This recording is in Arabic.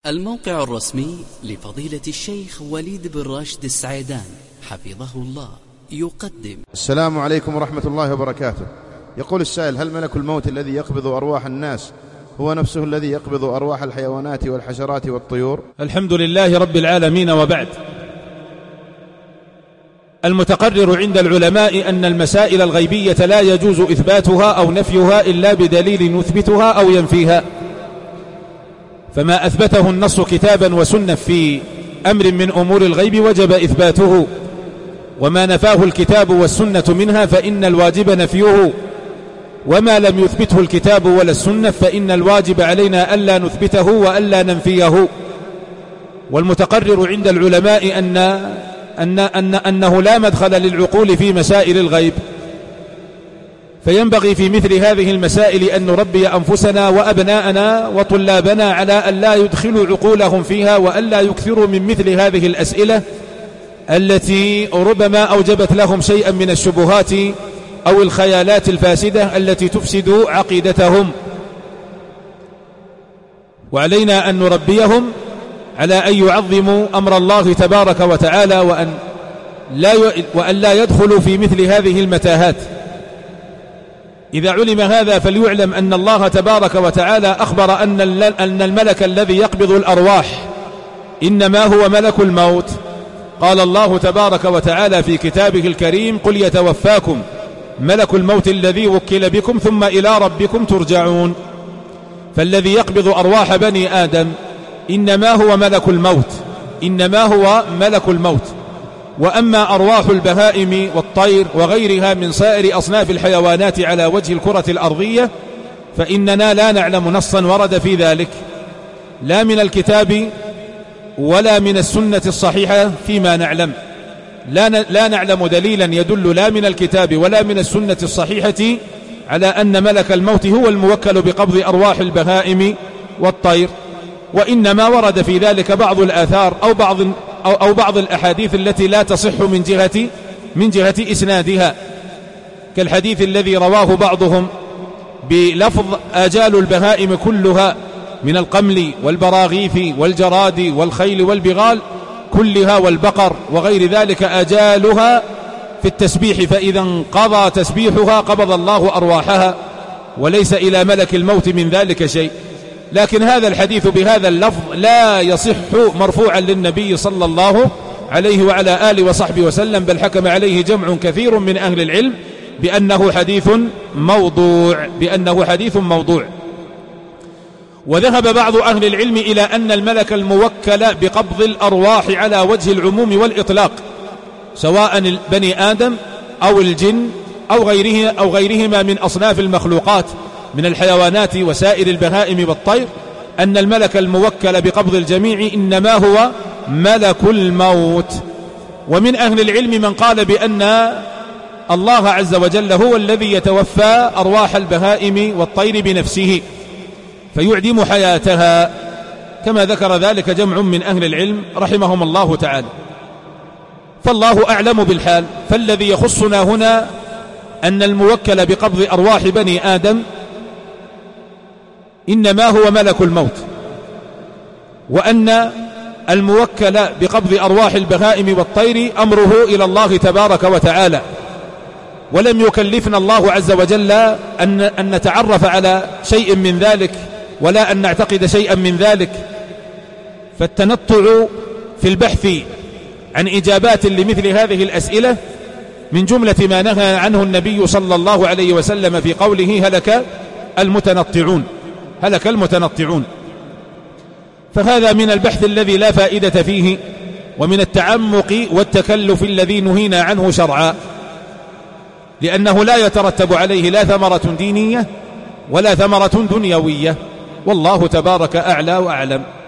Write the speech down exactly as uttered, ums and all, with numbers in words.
الموقع الرسمي لفضيلة الشيخ وليد بن راشد السعيدان حفظه الله يقدم. السلام عليكم ورحمة الله وبركاته. يقول السائل: هل ملك الموت الذي يقبض أرواح الناس هو نفسه الذي يقبض أرواح الحيوانات والحشرات والطيور؟ الحمد لله رب العالمين، وبعد. المتقرر عند العلماء أن المسائل الغيبية لا يجوز إثباتها أو نفيها إلا بدليل يثبتها أو ينفيها، فما أثبته النص كتابا وسنة في أمر من أمور الغيب وجب إثباته، وما نفاه الكتاب والسنة منها فإن الواجب نفيه، وما لم يثبته الكتاب ولا السنة فإن الواجب علينا ألا نثبته وألا ننفيه. والمتقرر عند العلماء أن أن أن أنه لا مدخل للعقول في مسائل الغيب، فينبغي في مثل هذه المسائل أن نربي أنفسنا وأبناءنا وطلابنا على أن لا يدخلوا عقولهم فيها، وأن لا يكثروا من مثل هذه الأسئلة التي ربما أوجبت لهم شيئا من الشبهات أو الخيالات الفاسدة التي تفسد عقيدتهم. وعلينا أن نربيهم على أن يعظموا أمر الله تبارك وتعالى، وأن لا وأن لا يدخلوا في مثل هذه المتاهات. إذا علم هذا فليعلم أن الله تبارك وتعالى أخبر أن أن الملك الذي يقبض الأرواح إنما هو ملك الموت. قال الله تبارك وتعالى في كتابه الكريم: قل يتوفاكم ملك الموت الذي وكل بكم ثم إلى ربكم ترجعون. فالذي يقبض أرواح بني آدم إنما هو ملك الموت، إنما هو ملك الموت. وأما أرواح البهائم والطير وغيرها من سائر أصناف الحيوانات على وجه الكرة الأرضية فإننا لا نعلم نصا ورد في ذلك، لا من الكتاب ولا من السنة الصحيحة فيما نعلم. لا, لا نعلم دليلا يدل لا من الكتاب ولا من السنة الصحيحة على أن ملك الموت هو الموكل بقبض أرواح البهائم والطير، وإنما ورد في ذلك بعض الآثار أو بعض أو, أو بعض الأحاديث التي لا تصح من جهة من جهة إسنادها، كالحديث الذي رواه بعضهم بلفظ: آجال البهائم كلها من القمل والبراغيث والجراد والخيل والبغال كلها والبقر وغير ذلك آجالها في التسبيح، فإذا انقضى تسبيحها قبض الله أرواحها، وليس إلى ملك الموت من ذلك شيء. لكن هذا الحديث بهذا اللفظ لا يصح مرفوعا للنبي صلى الله عليه وعلى آله وصحبه وسلم، بل حكم عليه جمع كثير من أهل العلم بأنه حديث موضوع بأنه حديث موضوع. وذهب بعض أهل العلم إلى أن الملك الموكل بقبض الأرواح على وجه العموم والإطلاق، سواء بني آدم أو الجن أو غيره أو غيرهما من أصناف المخلوقات من الحيوانات وسائر البهائم والطير، أن الملك الموكل بقبض الجميع إنما هو ملك الموت. ومن أهل العلم من قال بأن الله عز وجل هو الذي يتوفى أرواح البهائم والطير بنفسه فيعدم حياتها، كما ذكر ذلك جمع من أهل العلم رحمهم الله تعالى. فالله أعلم بالحال. فالذي يخصنا هنا أن الموكل بقبض أرواح بني آدم إنما هو ملك الموت، وأن الموكل بقبض أرواح البهائم والطير أمره إلى الله تبارك وتعالى. ولم يكلفنا الله عز وجل أن, أن نتعرف على شيء من ذلك ولا أن نعتقد شيئا من ذلك، فالتنطع في البحث عن إجابات لمثل هذه الأسئلة من جملة ما نهى عنه النبي صلى الله عليه وسلم في قوله: هلك المتنطعون هلك المتنطعون. فهذا من البحث الذي لا فائدة فيه، ومن التعمق والتكلف الذي نهينا عنه شرعا، لأنه لا يترتب عليه لا ثمرة دينية ولا ثمرة دنيوية، والله تبارك أعلى وأعلم.